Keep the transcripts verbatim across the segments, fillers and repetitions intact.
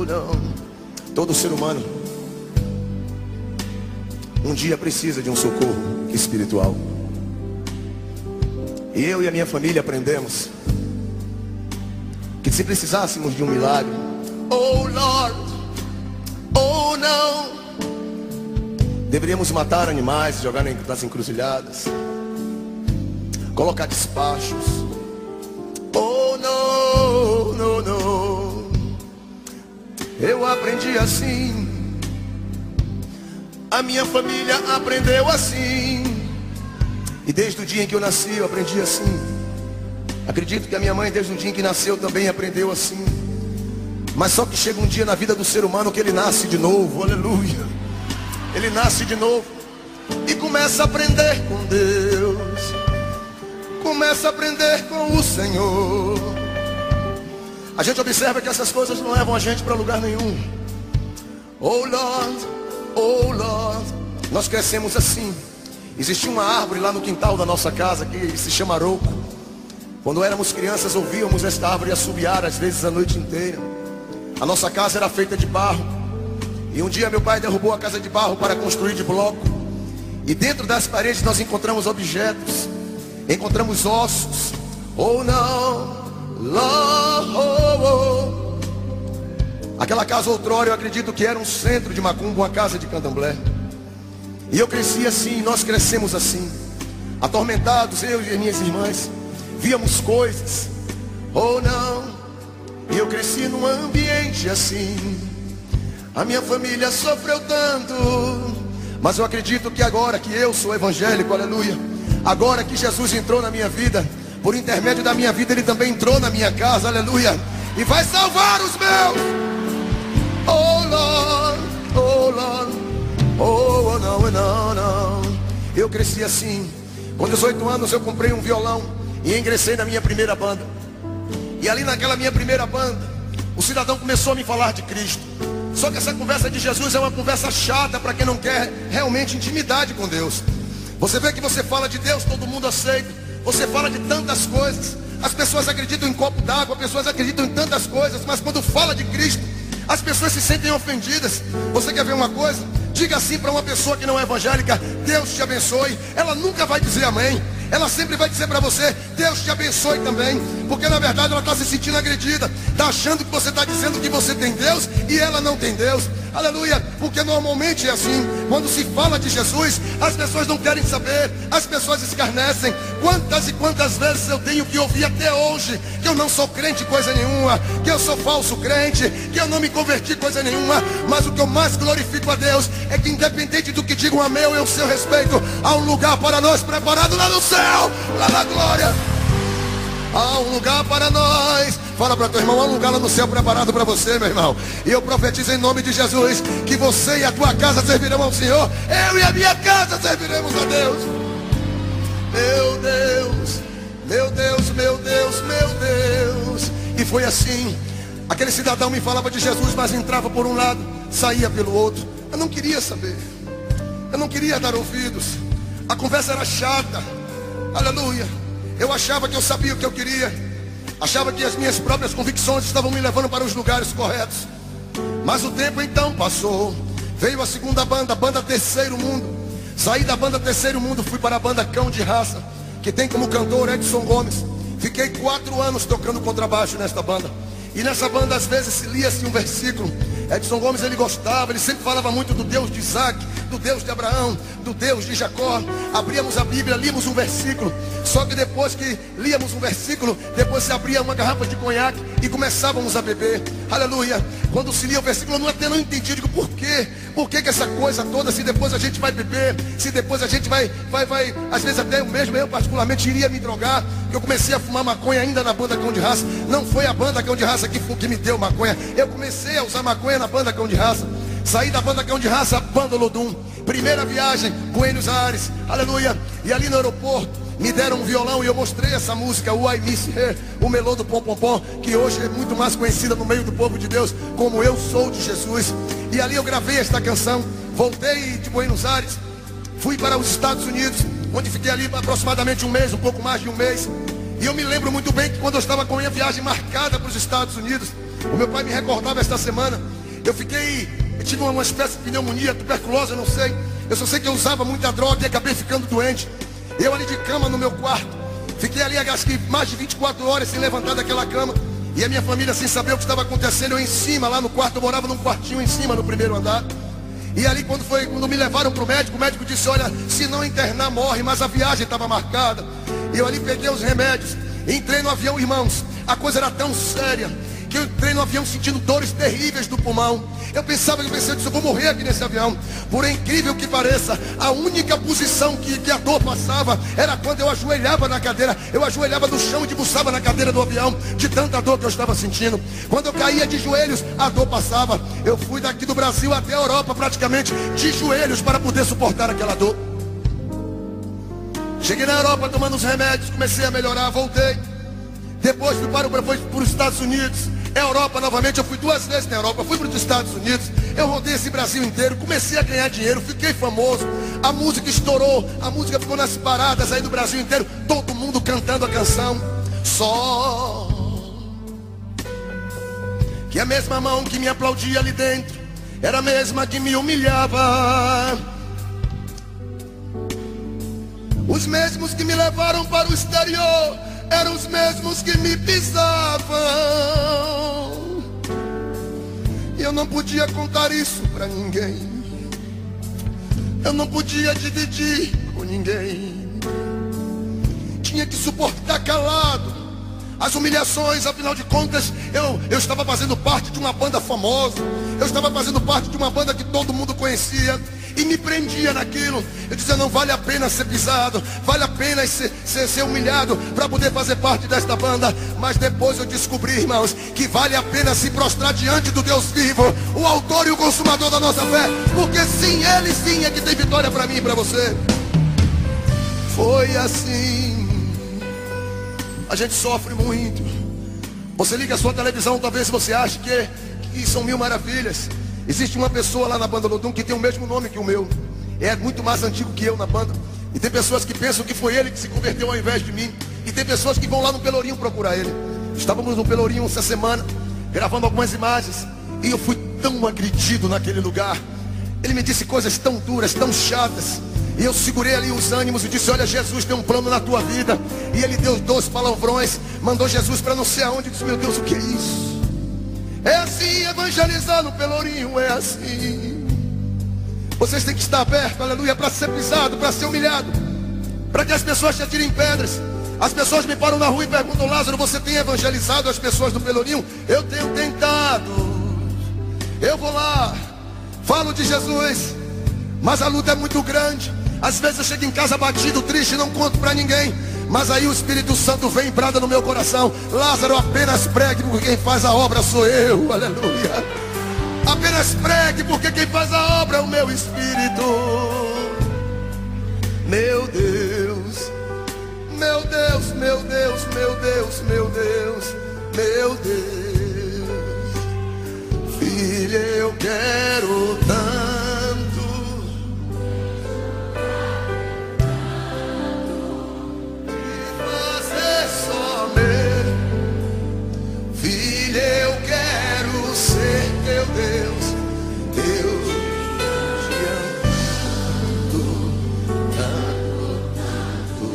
oh não. Todo ser humano um dia precisa de um socorro espiritual. E eu e a minha família aprendemos que se precisássemos de um milagre, oh Lord, oh não, deveríamos matar animais, jogar nas encruzilhadas, colocar despachos. Oh não, não, não. Eu aprendi assim, a minha família aprendeu assim, e desde o dia em que eu nasci eu aprendi assim. Acredito que a minha mãe desde o dia em que nasceu também aprendeu assim. Mas só que chega um dia na vida do ser humano que ele nasce de novo, aleluia. Ele nasce de novo e começa a aprender com Deus, começa a aprender com o Senhor. A gente observa que essas coisas não levam a gente para lugar nenhum. Oh Lord, oh Lord. Nós crescemos assim. Existia uma árvore lá no quintal da nossa casa que se chama arouco. Quando éramos crianças ouvíamos esta árvore assobiar às vezes a noite inteira. A nossa casa era feita de barro. E um dia meu pai derrubou a casa de barro para construir de bloco. E dentro das paredes nós encontramos objetos, encontramos ossos. Oh não, Lord, oh, oh. Aquela casa outrora eu acredito que era um centro de macumba, uma casa de candomblé. E eu cresci assim, nós crescemos assim, atormentados, eu e as minhas irmãs. Víamos coisas, oh não. E eu cresci num ambiente assim. A minha família sofreu tanto, mas eu acredito que agora que eu sou evangélico, aleluia, agora que Jesus entrou na minha vida, por intermédio da minha vida Ele também entrou na minha casa, aleluia, e vai salvar os meus. Oh Lord, oh Lord, oh não, não, não. Eu cresci assim. Com dezoito anos eu comprei um violão e ingressei na minha primeira banda. E ali naquela minha primeira banda, o cidadão começou a me falar de Cristo. Só que essa conversa de Jesus é uma conversa chata para quem não quer realmente intimidade com Deus. Você vê que você fala de Deus, todo mundo aceita. Você fala de tantas coisas. As pessoas acreditam em copo d'água, as pessoas acreditam em tantas coisas. Mas quando fala de Cristo, as pessoas se sentem ofendidas. Você quer ver uma coisa? Diga assim para uma pessoa que não é evangélica: Deus te abençoe. Ela nunca vai dizer amém. Ela sempre vai dizer para você: Deus te abençoe também. Porque na verdade ela está se sentindo agredida. Está achando que você está dizendo que você tem Deus e ela não tem Deus. Aleluia. Porque normalmente é assim. Quando se fala de Jesus, as pessoas não querem saber. As pessoas escarnecem. Quantas e quantas vezes eu tenho que ouvir até hoje que eu não sou crente coisa nenhuma, que eu sou falso crente, que eu não me converti coisa nenhuma. Mas o que eu mais glorifico a Deus é que independente do que digam a meu e ao seu respeito, há um lugar para nós preparado lá no céu, lá na glória. Há um lugar para nós. Fala para teu irmão: há um lugar lá no céu preparado para você, meu irmão. E eu profetizo em nome de Jesus que você e a tua casa servirão ao Senhor. Eu e a minha casa serviremos a Deus. Meu Deus, meu Deus, meu Deus, meu Deus. E foi assim. Aquele cidadão me falava de Jesus, mas entrava por um lado, saía pelo outro. Eu não queria saber. Eu não queria dar ouvidos. A conversa era chata. Aleluia. Eu achava que eu sabia o que eu queria. Achava que as minhas próprias convicções estavam me levando para os lugares corretos. Mas o tempo então passou. Veio a segunda banda, a banda Terceiro Mundo. Saí da banda Terceiro Mundo, fui para a banda Cão de Raça, que tem como cantor Edson Gomes. Fiquei quatro anos tocando contrabaixo nesta banda. E nessa banda às vezes lia-se um versículo. Edson Gomes, ele gostava, ele sempre falava muito do Deus de Isaac, do Deus de Abraão, do Deus de Jacó. Abríamos a Bíblia, líamos um versículo. Só que depois que líamos um versículo, depois se abria uma garrafa de conhaque e começávamos a beber. Aleluia. Quando se lia o versículo, eu não, até não entendi. Digo, por quê? Por que que essa coisa toda, se depois a gente vai beber, se depois a gente vai, vai, vai, às vezes até eu mesmo, eu particularmente iria me drogar. Eu comecei a fumar maconha ainda na banda Cão de Raça. Não foi a banda Cão de Raça que, que me deu maconha. Eu comecei a usar maconha na banda Cão de Raça. Saí da banda Cão de Raça, banda Lodum. Primeira viagem, Buenos Aires, aleluia. E ali no aeroporto me deram um violão e eu mostrei essa música, o I Miss Her, o Melô do Pom Pom Pom, que hoje é muito mais conhecida no meio do povo de Deus como Eu Sou de Jesus. E ali eu gravei esta canção. Voltei de Buenos Aires, fui para os Estados Unidos, onde fiquei ali aproximadamente um mês, um pouco mais de um mês. E eu me lembro muito bem que quando eu estava com a minha viagem marcada para os Estados Unidos, O meu pai me recordava esta semana. Eu fiquei, eu tive uma espécie de pneumonia, tuberculose, eu não sei. Eu só sei que eu usava muita droga e acabei ficando doente. Eu ali de cama no meu quarto. Fiquei ali, acho que mais de vinte e quatro horas sem levantar daquela cama. E a minha família sem saber o que estava acontecendo. Eu em cima, lá no quarto, eu morava num quartinho em cima, no primeiro andar. E ali quando foi, quando me levaram para o médico, o médico disse, olha, se não internar morre, mas a viagem estava marcada. E eu ali peguei os remédios, entrei no avião, irmãos. A coisa era tão séria que eu entrei no avião sentindo dores terríveis do pulmão. Eu pensava, eu pensei, eu disse, eu vou morrer aqui nesse avião. Por incrível que pareça, a única posição que, que a dor passava era quando eu ajoelhava na cadeira. Eu ajoelhava no chão e debruçava na cadeira do avião, de tanta dor que eu estava sentindo. Quando eu caía de joelhos, a dor passava. Eu fui daqui do Brasil até a Europa praticamente de joelhos para poder suportar aquela dor. Cheguei na Europa tomando os remédios, comecei a melhorar, voltei. Depois fui para, fui para os Estados Unidos, Europa novamente. Eu fui duas vezes na Europa, fui para os Estados Unidos. Eu rodei esse Brasil inteiro, comecei a ganhar dinheiro, fiquei famoso. A música estourou, a música ficou nas paradas aí do Brasil inteiro. Todo mundo cantando a canção. Só que a mesma mão que me aplaudia ali dentro era a mesma que me humilhava. Os mesmos que me levaram para o exterior eram os mesmos que me pisavam. E eu não podia contar isso para ninguém. Eu não podia dividir com ninguém. Tinha que suportar calado as humilhações. Afinal de contas, eu, eu estava fazendo parte de uma banda famosa. Eu estava fazendo parte de uma banda que todo mundo conhecia. E me prendia naquilo. Eu dizia, não vale a pena ser pisado, vale a pena ser, ser, ser humilhado para poder fazer parte desta banda. Mas depois eu descobri, irmãos, que vale a pena se prostrar diante do Deus vivo, o autor e o consumador da nossa fé. Porque sim, Ele sim é que tem vitória para mim e para você. Foi assim. A gente sofre muito. Você liga a sua televisão, talvez você ache que, que são mil maravilhas. Existe uma pessoa lá na banda Lodum que tem o mesmo nome que o meu. É muito mais antigo que eu na banda. E tem pessoas que pensam que foi ele que se converteu ao invés de mim. E tem pessoas que vão lá no Pelourinho procurar ele. Estávamos no Pelourinho essa semana, gravando algumas imagens. E eu fui tão agredido naquele lugar. Ele me disse coisas tão duras, tão chatas. E eu segurei ali os ânimos e disse, olha, Jesus tem um plano na tua vida. E ele deu dois palavrões, mandou Jesus para não sei aonde. Eu disse, meu Deus, o que é isso? É assim, evangelizar no Pelourinho, é assim. Vocês têm que estar abertos, aleluia, para ser pisado, para ser humilhado, para que as pessoas te atirem pedras. As pessoas me param na rua e perguntam, Lázaro, você tem evangelizado as pessoas do Pelourinho? Eu tenho tentado. Eu vou lá, falo de Jesus, mas a luta é muito grande. Às vezes eu chego em casa batido, triste, não conto para ninguém. Mas aí o Espírito Santo vem e brada no meu coração, Lázaro, apenas pregue, porque quem faz a obra sou eu, aleluia. Apenas pregue, porque quem faz a obra é o meu Espírito. Meu Deus, meu Deus, meu Deus, meu Deus, meu Deus, meu Deus. Filha, eu quero tanto eu quero ser teu Deus, Deus te amo tanto, tanto,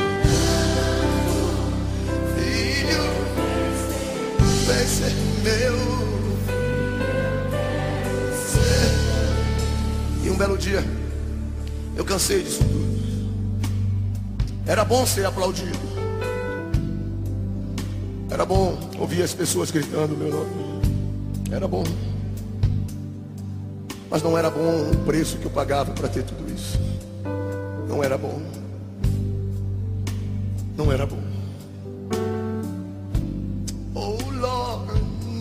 tanto. Filho, vem ser meu. E um belo dia, eu cansei disso tudo. Era bom ser aplaudido. Era bom ouvir as pessoas gritando o meu nome. Era bom. Mas não era bom o preço que eu pagava para ter tudo isso. Não era bom. Não era bom. Oh Lord.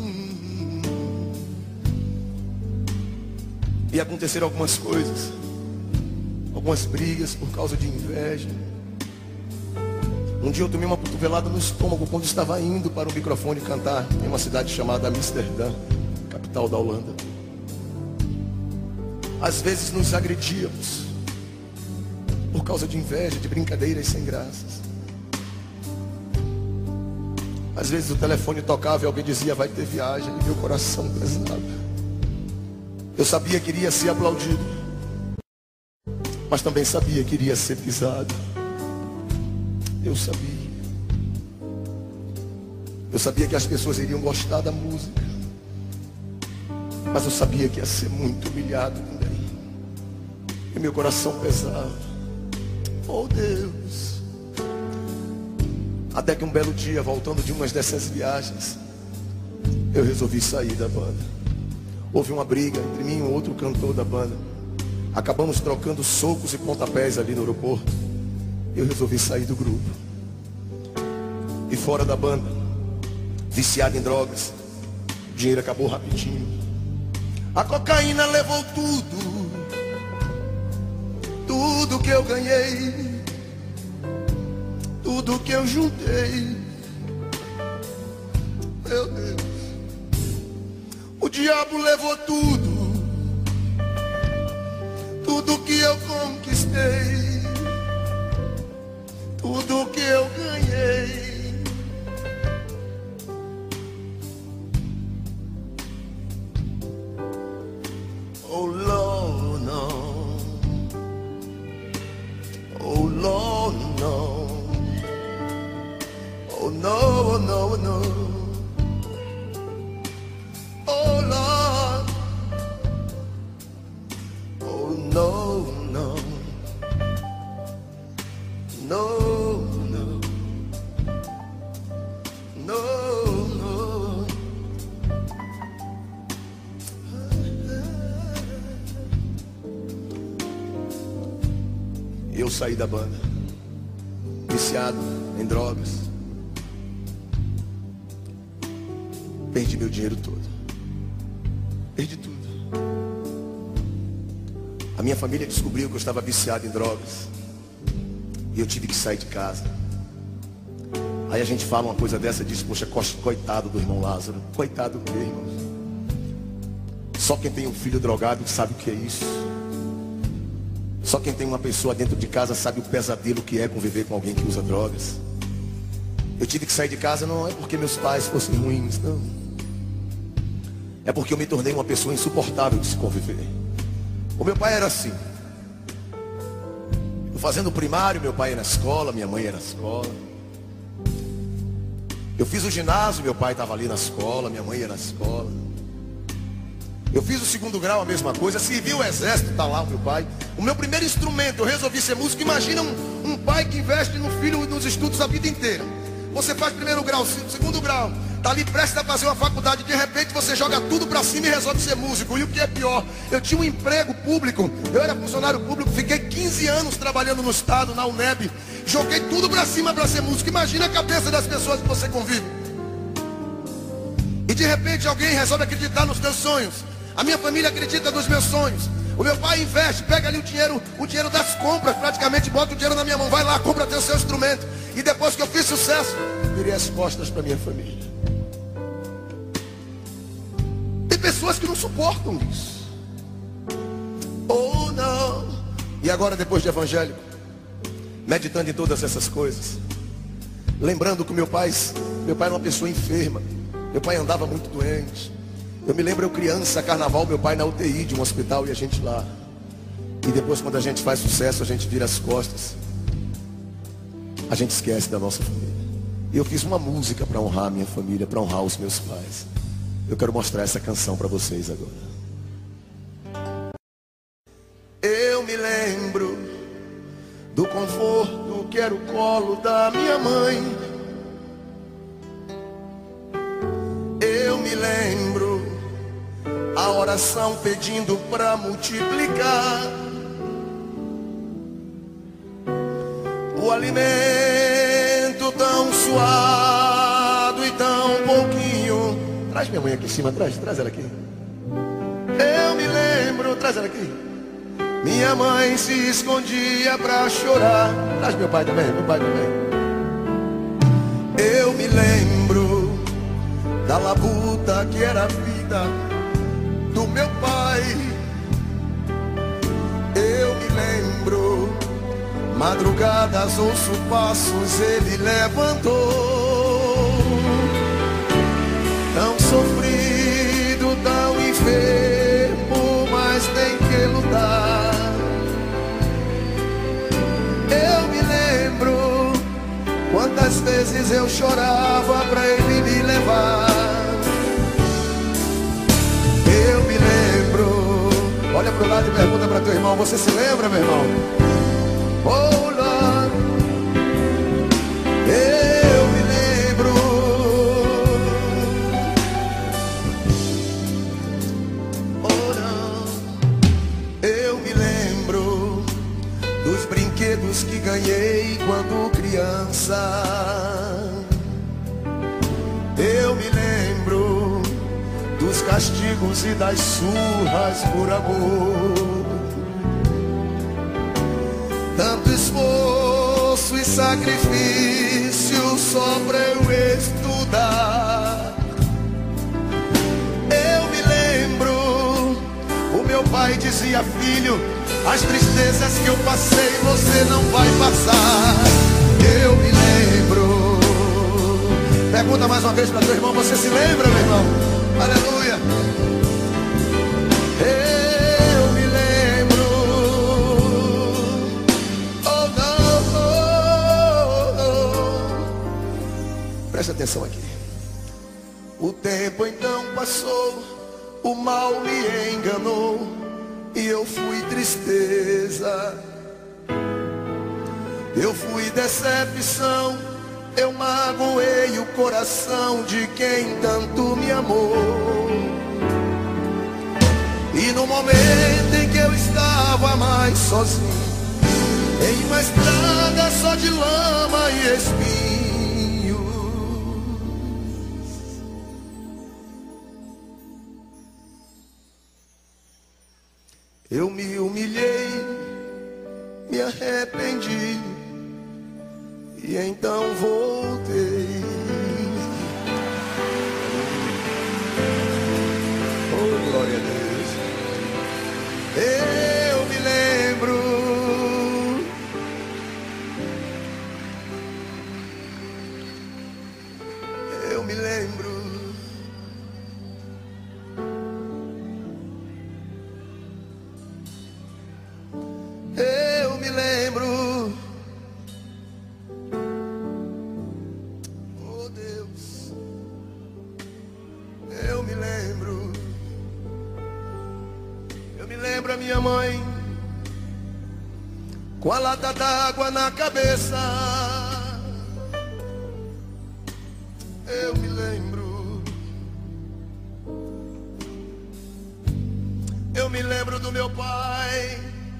E aconteceram algumas coisas. Algumas brigas por causa de inveja. Um dia eu tomei uma cotovelada no estômago quando estava indo para o microfone cantar em uma cidade chamada Amsterdã, capital da Holanda. Às vezes nos agredíamos por causa de inveja, de brincadeiras sem graças. Às vezes o telefone tocava e alguém dizia, vai ter viagem, e meu coração pesava. Eu sabia que iria ser aplaudido, mas também sabia que iria ser pisado. Eu sabia. Eu sabia que as pessoas iriam gostar da música, mas eu sabia que ia ser muito humilhado também. E meu coração pesava. Oh Deus. Até que um belo dia, voltando de uma dessas viagens, eu resolvi sair da banda. Houve uma briga entre mim e um outro cantor da banda. Acabamos trocando socos e pontapés ali no aeroporto. Eu resolvi sair do grupo. E fora da banda, viciado em drogas, o dinheiro acabou rapidinho. A cocaína levou tudo, tudo que eu ganhei, tudo que eu juntei. Meu Deus, o diabo levou tudo, tudo que eu conquistei, tudo que eu ganhei. Oh Lord, no. Oh Lord, no. Oh no, no, no. Oh Lord. Oh no, no. No, no. No, no. Eu saí da banda, viciado em drogas. Perdi meu dinheiro todo. Perdi tudo. A minha família descobriu que eu estava viciado em drogas. E eu tive que sair de casa. Aí a gente fala uma coisa dessa e diz, poxa, coitado do irmão Lázaro. Coitado do meu irmão. Só quem tem um filho drogado sabe o que é isso. Só quem tem uma pessoa dentro de casa sabe o pesadelo que é conviver com alguém que usa drogas. Eu tive que sair de casa não é porque meus pais fossem ruins, não. É porque eu me tornei uma pessoa insuportável de se conviver. O meu pai era assim. Eu fazendo o primário, meu pai ia na escola, minha mãe ia na escola. Eu fiz o ginásio, meu pai estava ali na escola, minha mãe ia na escola. Eu fiz o segundo grau, a mesma coisa. Servi o exército, está lá o meu pai. O meu primeiro instrumento, eu resolvi ser músico. Imagina um, um pai que investe no filho nos estudos a vida inteira. Você faz primeiro grau, segundo grau, está ali prestes a fazer uma faculdade. De repente você joga tudo para cima e resolve ser músico. E o que é pior, eu tinha um emprego público. Eu era funcionário público, fiquei quinze anos trabalhando no estado, na UNEB. Joguei tudo para cima para ser músico. Imagina a cabeça das pessoas que você convive. E de repente alguém resolve acreditar nos teus sonhos. A minha família acredita nos meus sonhos. O meu pai investe, pega ali o dinheiro, o dinheiro das compras, praticamente bota o dinheiro na minha mão. Vai lá, compra teu seu instrumento. E depois que eu fiz sucesso, virei as costas para minha família. Tem pessoas que não suportam isso. Oh não. E agora depois de evangélico, meditando em todas essas coisas, lembrando que meu pai, meu pai era uma pessoa enferma. Meu pai andava muito doente. Eu me lembro eu criança, carnaval, meu pai na U T I de um hospital e a gente lá. E depois quando a gente faz sucesso, a gente vira as costas. A gente esquece da nossa família. E eu fiz uma música para honrar a minha família, para honrar os meus pais. Eu quero mostrar essa canção para vocês agora. Eu me lembro do conforto que era o colo da minha mãe. Eu me lembro a oração pedindo para multiplicar o alimento tão suado e tão pouquinho. Traz minha mãe aqui em cima, traz, traz ela aqui. Eu me lembro, traz ela aqui. Minha mãe se escondia pra chorar. Traz meu pai também, meu pai também. Eu me lembro da labuta que era a vida do meu pai. Eu me lembro, madrugadas ouço passos, ele levantou. vezes eu chorava pra ele me levar. Eu me lembro. Olha pro lado e pergunta pra teu irmão: você se lembra, meu irmão? Oh, Lord, eu me lembro. Oh, não. Eu me lembro dos brinquedos que ganhei quando criança. Eu me lembro dos castigos e das surras por amor. Tanto esforço e sacrifício só pra eu estudar. Eu me lembro, o meu pai dizia: filho, as tristezas que eu passei você não vai passar. Eu me lembro. Pergunta mais uma vez para teu irmão: você se lembra, meu irmão? Aleluia. Eu me lembro. Oh, não, oh, oh. Presta atenção aqui. O tempo então passou, o mal me enganou e eu fui tristeza. Eu fui decepção, eu magoei o coração de quem tanto me amou. E no momento em que eu estava mais sozinho, em uma estrada só de lama e espinhos, eu me humilhei, me arrependi e então voltei. Oh, glória a Deus. Eu me lembro. Eu me lembro. Eu me lembro. Oh, Deus. Eu me lembro. Eu me lembro a minha mãe com a lata d'água na cabeça. Eu me lembro. Eu me lembro do meu pai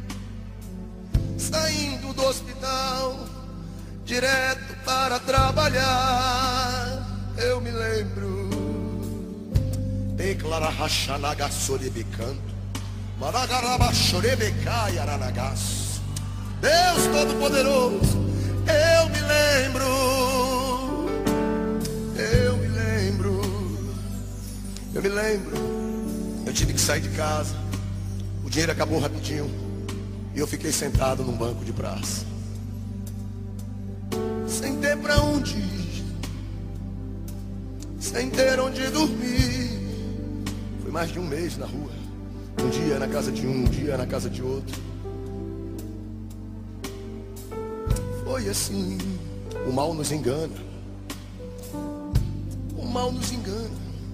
saindo do hospital direto para trabalhar. Eu me lembro. Declara rachanaga sorebecanto. Deus Todo-Poderoso, eu me lembro, eu me lembro, eu me lembro. Eu tive que sair de casa, o dinheiro acabou rapidinho e eu fiquei sentado num banco de praça, sem ter pra onde ir, sem ter onde dormir. Foi mais de um mês na rua. Um dia na casa de um, um dia na casa de outro. Foi assim. O mal nos engana. O mal nos engana.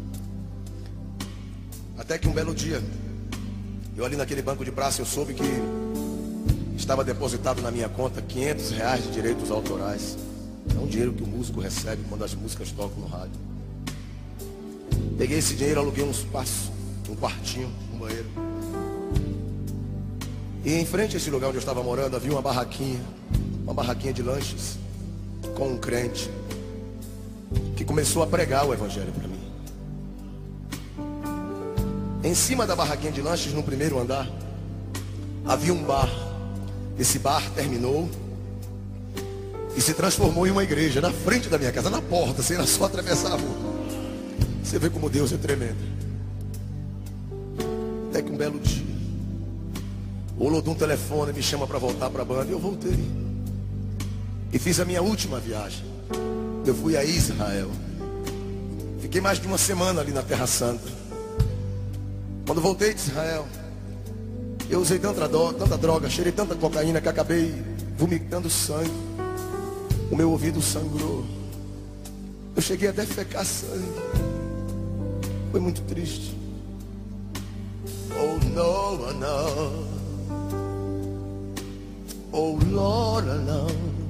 Até que um belo dia, eu ali naquele banco de praça, eu soube que estava depositado na minha conta quinhentos reais de direitos autorais. É um dinheiro que o músico recebe quando as músicas tocam no rádio. Peguei esse dinheiro, aluguei uns passos, um quartinho, um banheiro. E em frente a esse lugar onde eu estava morando havia uma barraquinha, uma barraquinha de lanches, com um crente que começou a pregar o evangelho para mim. Em cima da barraquinha de lanches, no primeiro andar, havia um bar. Esse bar terminou e se transformou em uma igreja na frente da minha casa, na porta, sem só atravessar a rua. Você vê como Deus é tremendo. Até que um belo dia, o Olodum telefone me chama para voltar para a banda. E eu voltei e fiz a minha última viagem. Eu fui a Israel. Fiquei mais de uma semana ali na Terra Santa. Quando voltei de Israel, eu usei tanta droga, tanta droga, cheirei tanta cocaína que acabei vomitando sangue. O meu ouvido sangrou. Eu cheguei a defecar sangue. Foi muito triste. Oh no, no. Oh Lord, no.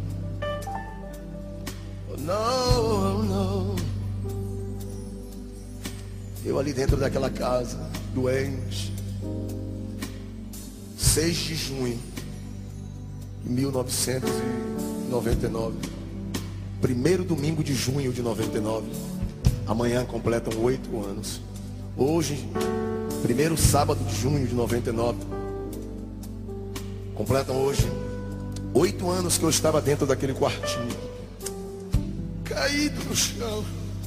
Oh no, no. Eu ali dentro daquela casa, doente. seis de junho de mil novecentos e noventa e nove. Primeiro domingo de junho de noventa e nove. Amanhã completam oito anos. Hoje, primeiro sábado de junho de noventa e nove, completam hoje oito anos que eu estava dentro daquele quartinho, caído no chão.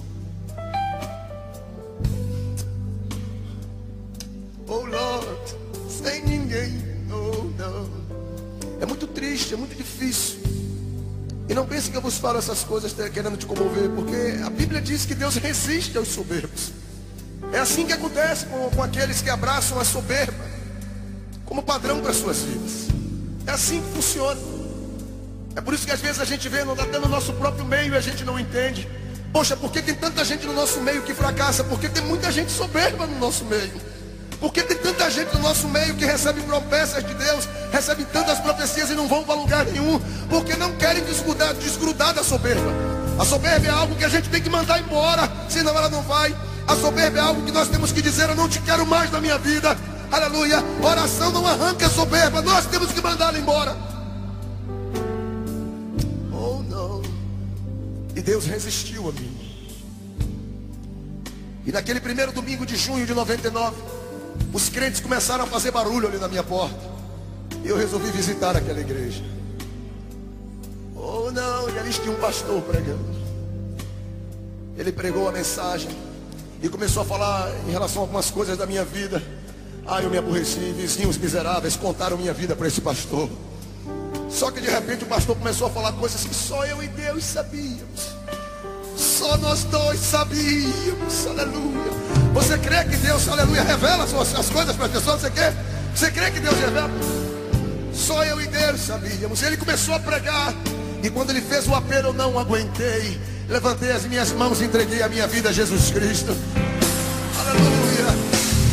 Oh Lord, sem ninguém. Oh não. É muito triste, é muito difícil. E não pense que eu vos falo essas coisas querendo te comover, porque a Bíblia diz que Deus resiste aos soberbos. É assim que acontece com, com aqueles que abraçam a soberba como padrão para suas vidas. É assim que funciona. É por isso que às vezes a gente vê até no nosso próprio meio e a gente não entende. Poxa, por que tem tanta gente no nosso meio que fracassa? Porque tem muita gente soberba no nosso meio. Porque tem tanta gente no nosso meio que recebe promessas de Deus, recebe tantas profecias e não vão para lugar nenhum, porque não querem desgrudar, desgrudar da soberba. A soberba é algo que a gente tem que mandar embora, senão ela não vai. A soberba é algo que nós temos que dizer: eu não te quero mais na minha vida. Aleluia. Oração não arranca a soberba, nós temos que mandá-la embora. Oh não. E Deus resistiu a mim. E naquele primeiro domingo de junho de noventa e nove, os crentes começaram a fazer barulho ali na minha porta. E eu resolvi visitar aquela igreja. Oh não, e ali tinha um pastor pregando. Ele pregou a mensagem e começou a falar em relação a algumas coisas da minha vida. Ah, eu me aborreci, vizinhos miseráveis contaram minha vida para esse pastor. Só que de repente o pastor começou a falar coisas que só eu e Deus sabíamos. Só nós dois sabíamos. Aleluia. Você crê que Deus, aleluia, revela as, as coisas para as pessoas? Você quer? Você crê que Deus revela? Só eu e Deus sabíamos. Ele começou a pregar. E quando ele fez o apelo, eu não aguentei. Levantei as minhas mãos e entreguei a minha vida a Jesus Cristo. Aleluia.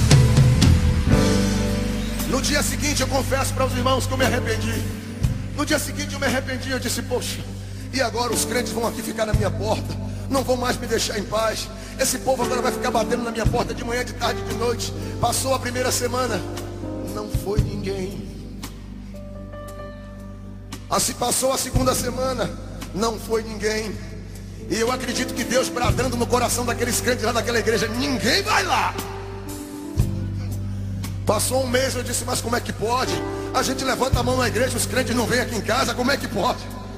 No dia seguinte eu confesso para os irmãos que eu me arrependi. No dia seguinte eu me arrependi. Eu disse: poxa, e agora os crentes vão aqui ficar na minha porta, não vão mais me deixar em paz. Esse povo agora vai ficar batendo na minha porta de manhã, de tarde, de noite. Passou a primeira semana, não foi ninguém. Assim passou a segunda semana, não foi ninguém. E eu acredito que Deus bradando no coração daqueles crentes lá daquela igreja: ninguém vai lá. Passou um mês, eu disse: mas como é que pode? A gente levanta a mão na igreja, os crentes não vêm aqui em casa, como é que pode?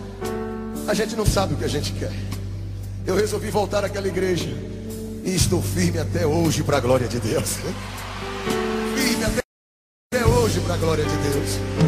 A gente não sabe o que a gente quer. Eu resolvi voltar àquela igreja e estou firme até hoje para a glória de Deus. Firme até hoje para a glória de Deus.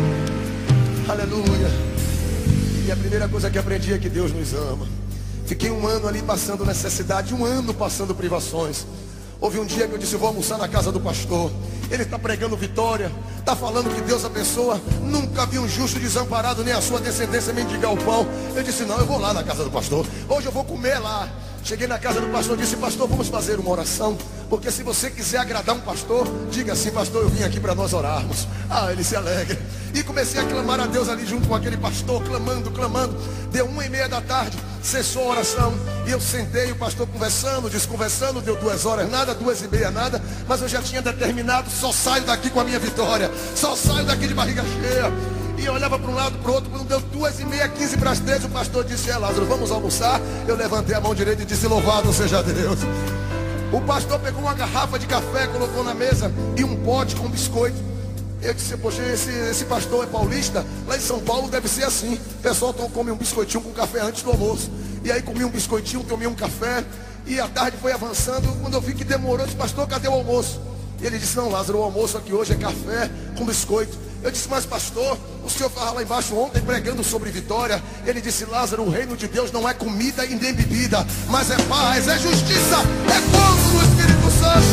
Aleluia. E a primeira coisa que aprendi é que Deus nos ama. Fiquei um ano ali passando necessidade, um ano passando privações. Houve um dia que eu disse: eu vou almoçar na casa do pastor. Ele está pregando vitória, está falando que Deus abençoa. Nunca vi um justo desamparado, nem a sua descendência mendigar o pão. Eu disse: não, eu vou lá na casa do pastor. Hoje eu vou comer lá. Cheguei na casa do pastor e disse: pastor, vamos fazer uma oração. Porque se você quiser agradar um pastor, diga assim: pastor, eu vim aqui para nós orarmos. Ah, ele se alegra. E comecei a clamar a Deus ali junto com aquele pastor, clamando, clamando. Deu uma e meia da tarde, cessou a oração. E eu sentei, o pastor conversando, desconversando. Deu duas horas, nada, duas e meia, nada. Mas eu já tinha determinado: só saio daqui com a minha vitória. Só saio daqui de barriga cheia. E eu olhava para um lado, para o outro. Quando deu duas e meia, quinze para as três, o pastor disse: é, Lázaro, vamos almoçar? Eu levantei a mão direita e disse: louvado seja Deus. O pastor pegou uma garrafa de café, colocou na mesa e um pote com biscoito. Eu disse: poxa, esse, esse pastor é paulista? Lá em São Paulo deve ser assim. O pessoal come um biscoitinho com café antes do almoço. E aí comi um biscoitinho, tomei um café. E a tarde foi avançando. Quando eu vi que demorou, eu disse: pastor, cadê o almoço? E ele disse: não, Lázaro, o almoço aqui hoje é café com biscoito. Eu disse: mas pastor, o senhor estava lá embaixo ontem pregando sobre vitória. Ele disse: Lázaro, o reino de Deus não é comida e nem bebida, mas é paz, é justiça, é fogo no Espírito Santo.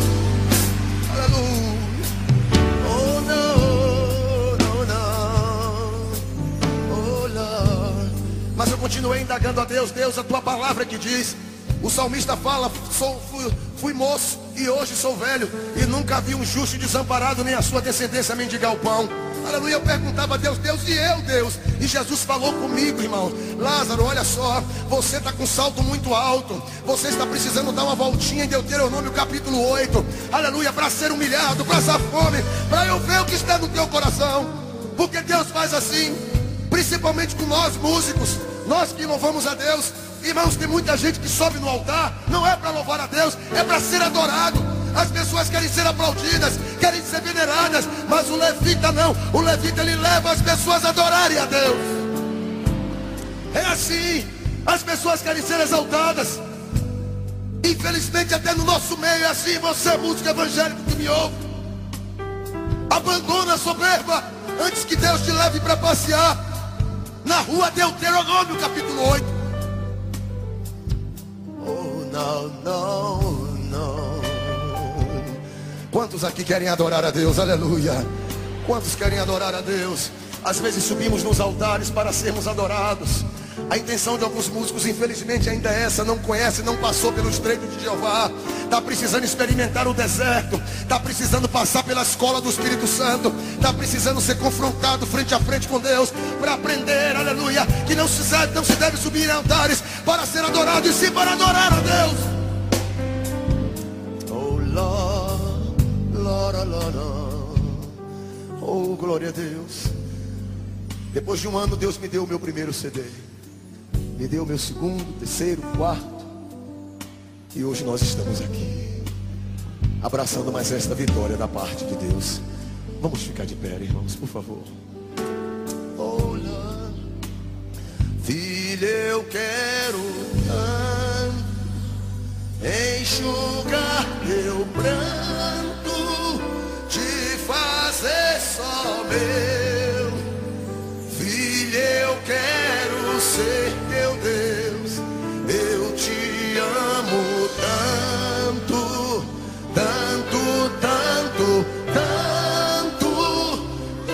Aleluia. Oh não, não, não. Oh Lord. Mas eu continuei indagando a Deus: Deus, a tua palavra que diz O salmista fala, sou, fui, fui moço e hoje sou velho, e nunca vi um justo desamparado, nem a sua descendência mendigar o pão. Aleluia. Eu perguntava a Deus, Deus, e eu, Deus? E Jesus falou comigo, irmão: Lázaro, olha só, você está com um salto muito alto, você está precisando dar uma voltinha em Deuteronômio capítulo oito, aleluia, para ser humilhado, para essa fome, para eu ver o que está no teu coração. Porque Deus faz assim, principalmente com nós músicos, nós que louvamos a Deus. Irmãos, tem muita gente que sobe no altar, não é para louvar a Deus, é para ser adorado. As pessoas querem ser aplaudidas, querem ser veneradas, mas o levita não. O levita, ele leva as pessoas a adorarem a Deus. É assim, as pessoas querem ser exaltadas. Infelizmente até no nosso meio é assim. Você é músico evangélico que me ouve, abandona a soberba antes que Deus te leve para passear na rua. Deuteronômio capítulo oito. Oh, não, não, não. Quantos aqui querem adorar a Deus? Aleluia. Quantos querem adorar a Deus? Às vezes subimos nos altares para sermos adorados. A intenção de alguns músicos, infelizmente, ainda é essa. Não conhece, não passou pelo estreito de Jeová. Está precisando experimentar o deserto. Está precisando passar pela escola do Espírito Santo. Está precisando ser confrontado frente a frente com Deus, para aprender, aleluia, que não se, não se deve subir em altares para ser adorado, e sim para adorar a Deus. Oh Lord, Lord, Lord, Lord. Oh, glória a Deus. Depois de um ano, Deus me deu o meu primeiro C D. Me deu o meu segundo, terceiro, quarto. E hoje nós estamos aqui, abraçando mais esta vitória da parte de Deus. Vamos ficar de pé, irmãos, por favor. Oh, Lord. Filho, eu quero tanto enxugar teu pranto, te fazer só meu. Filho, eu quero ser teu Deus. Eu te amo tanto, tanto, tanto, tanto.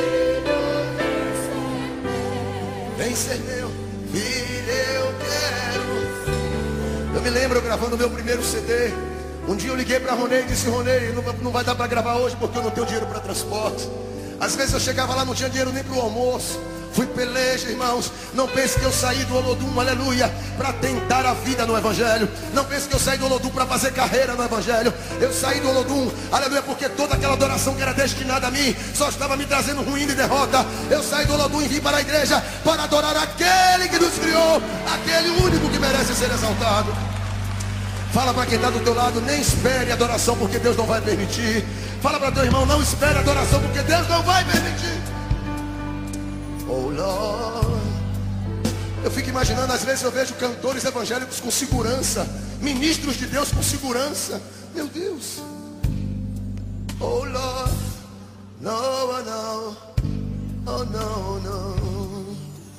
Vem ser meu. Filho, eu quero. Eu me lembro gravando meu primeiro C D. Um dia eu liguei para Ronei e disse: Ronei, não, não vai dar para gravar hoje porque eu não tenho dinheiro para transporte. Às vezes eu chegava lá, não tinha dinheiro nem para o almoço. Fui peleja, irmãos. Não pense que eu saí do Olodum, aleluia, para tentar a vida no Evangelho. Não pense que eu saí do Olodum para fazer carreira no Evangelho. Eu saí do Olodum, aleluia, porque toda aquela adoração que era destinada a mim só estava me trazendo ruína e derrota. Eu saí do Olodum e vim para a igreja para adorar aquele que nos criou, aquele único que merece ser exaltado. Fala para quem está do teu lado: nem espere adoração, porque Deus não vai permitir. Fala para teu irmão: não espere adoração, porque Deus não vai permitir. Oh Lord. Eu fico imaginando, às vezes eu vejo cantores evangélicos com segurança, ministros de Deus com segurança. Meu Deus. Oh Lord. No, no. Oh no, no.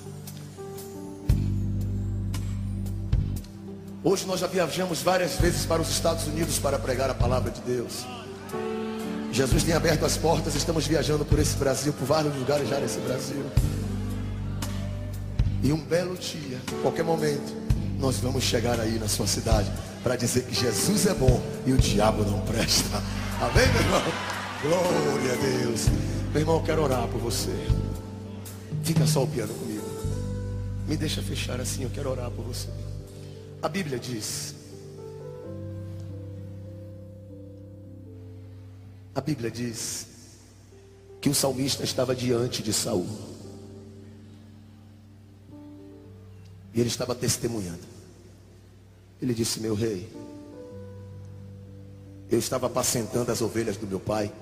Hoje nós já viajamos várias vezes para os Estados Unidos para pregar a palavra de Deus. Jesus tem aberto as portas. Estamos viajando por esse Brasil, por vários lugares já nesse Brasil. E um belo dia, qualquer momento, nós vamos chegar aí na sua cidade para dizer que Jesus é bom e o diabo não presta. Amém, meu irmão? Glória a Deus. Meu irmão, eu quero orar por você. Fica só o piano comigo. Me deixa fechar assim, eu quero orar por você. A Bíblia diz, a Bíblia diz que o salmista estava diante de Saul. E ele estava testemunhando. Ele disse: meu rei, eu estava apacentando as ovelhas do meu pai,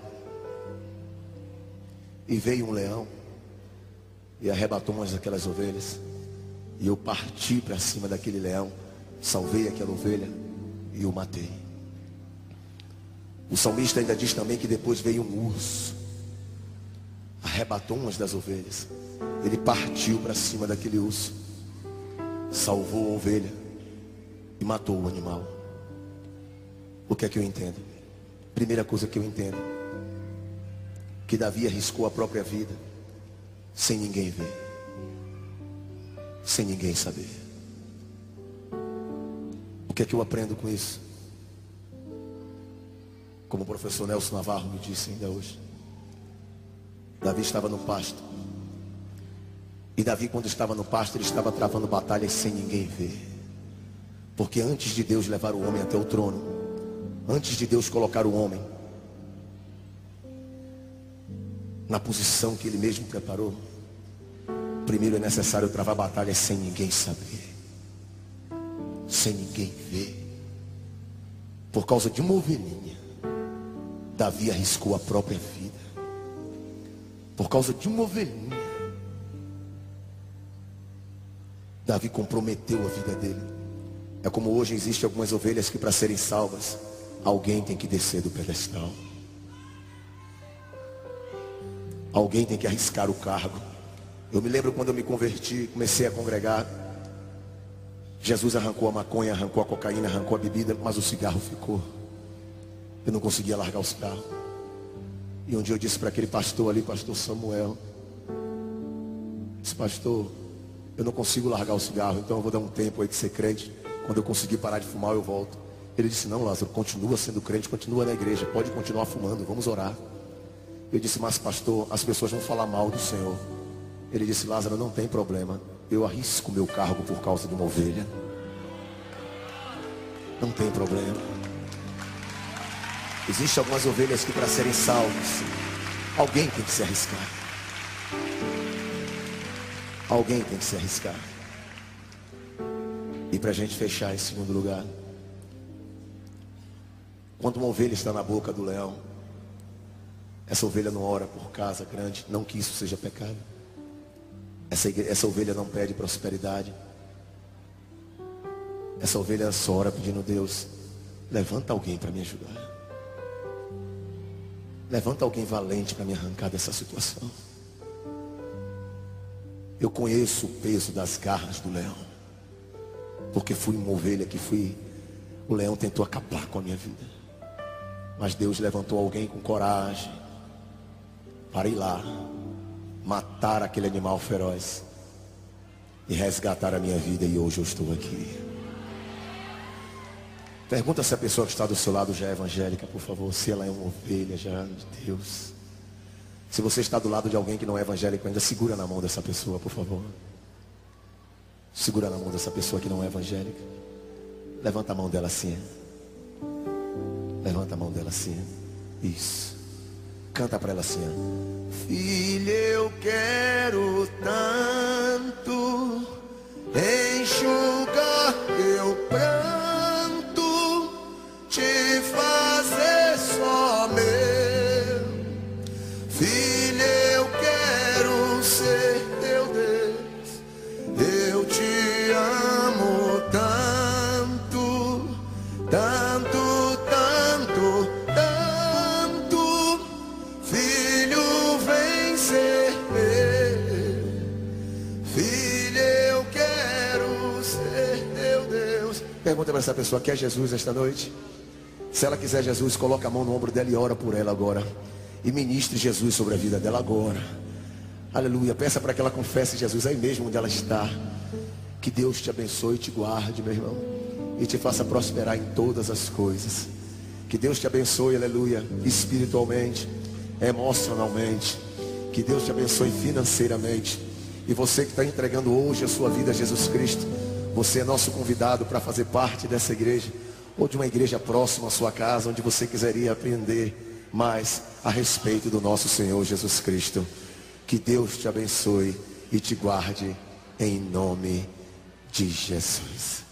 e veio um leão e arrebatou umas daquelas ovelhas, e eu parti para cima daquele leão, salvei aquela ovelha e o matei. O salmista ainda diz também que depois veio um urso, arrebatou umas das ovelhas, ele partiu para cima daquele urso, salvou a ovelha e matou o animal. O que é que eu entendo? Primeira coisa que eu entendo, que Davi arriscou a própria vida sem ninguém ver, sem ninguém saber. que é que eu aprendo com isso? Como o professor Nelson Navarro me disse ainda hoje, Davi estava no pasto. E Davi, quando estava no pasto, ele estava travando batalhas sem ninguém ver. Porque antes de Deus levar o homem até o trono, antes de Deus colocar o homem na posição que ele mesmo preparou, primeiro é necessário travar batalhas sem ninguém saber, sem ninguém ver. Por causa de uma ovelhinha, Davi arriscou a própria vida. Por causa de uma ovelhinha, Davi comprometeu a vida dele. É como hoje existem algumas ovelhas que, para serem salvas, alguém tem que descer do pedestal. Alguém tem que arriscar o cargo. Eu me lembro quando eu me converti, comecei a congregar. Jesus arrancou a maconha, arrancou a cocaína, arrancou a bebida, mas o cigarro ficou. Eu não conseguia largar o cigarro. E um dia eu disse para aquele pastor ali, pastor Samuel, disse: pastor, eu não consigo largar o cigarro, então eu vou dar um tempo aí de ser crente. Quando eu conseguir parar de fumar, eu volto. Ele disse: não, Lázaro, continua sendo crente, continua na igreja, pode continuar fumando, vamos orar. Eu disse: mas pastor, as pessoas vão falar mal do Senhor. Ele disse: Lázaro, não tem problema, eu arrisco meu cargo por causa de uma ovelha. Não tem problema. Existem algumas ovelhas que, para serem salvas, alguém tem que se arriscar. Alguém tem que se arriscar. E para a gente fechar, em segundo lugar, quando uma ovelha está na boca do leão, essa ovelha não ora por casa grande, não que isso seja pecado. Essa, igre... essa ovelha não pede prosperidade. Essa ovelha só ora pedindo: Deus, levanta alguém para me ajudar. Levanta alguém valente para me arrancar dessa situação. Eu conheço o peso das garras do leão, porque fui uma ovelha que fui. O leão tentou acabar com a minha vida, mas Deus levantou alguém com coragem para ir lá, matar aquele animal feroz e resgatar a minha vida, e hoje eu estou aqui. Pergunta se a pessoa que está do seu lado já é evangélica, por favor, se ela é uma ovelha já de Deus. Se você está do lado de alguém que não é evangélico ainda, segura na mão dessa pessoa, por favor. Segura na mão dessa pessoa que não é evangélica. Levanta a mão dela assim. Levanta a mão dela assim. Isso. Canta para ela assim: filha, eu quero tanto enxugar teu pranto, te fazer só meu. Filha, eu quero ser teu Deus. Eu te amo tanto, tanto, tanto, tanto. Filho, vem ser meu. Filha, eu quero ser teu Deus. Pergunta para essa pessoa: quer Jesus esta noite? Se ela quiser Jesus, coloca a mão no ombro dela e ora por ela agora. E ministre Jesus sobre a vida dela agora. Aleluia. Peça para que ela confesse Jesus aí mesmo onde ela está. Que Deus te abençoe e te guarde, meu irmão, e te faça prosperar em todas as coisas. Que Deus te abençoe, aleluia, espiritualmente, emocionalmente. Que Deus te abençoe financeiramente. E você que está entregando hoje a sua vida a Jesus Cristo, você é nosso convidado para fazer parte dessa igreja, ou de uma igreja próxima à sua casa, onde você quiseria aprender mais a respeito do nosso Senhor Jesus Cristo. Que Deus te abençoe e te guarde em nome de Jesus.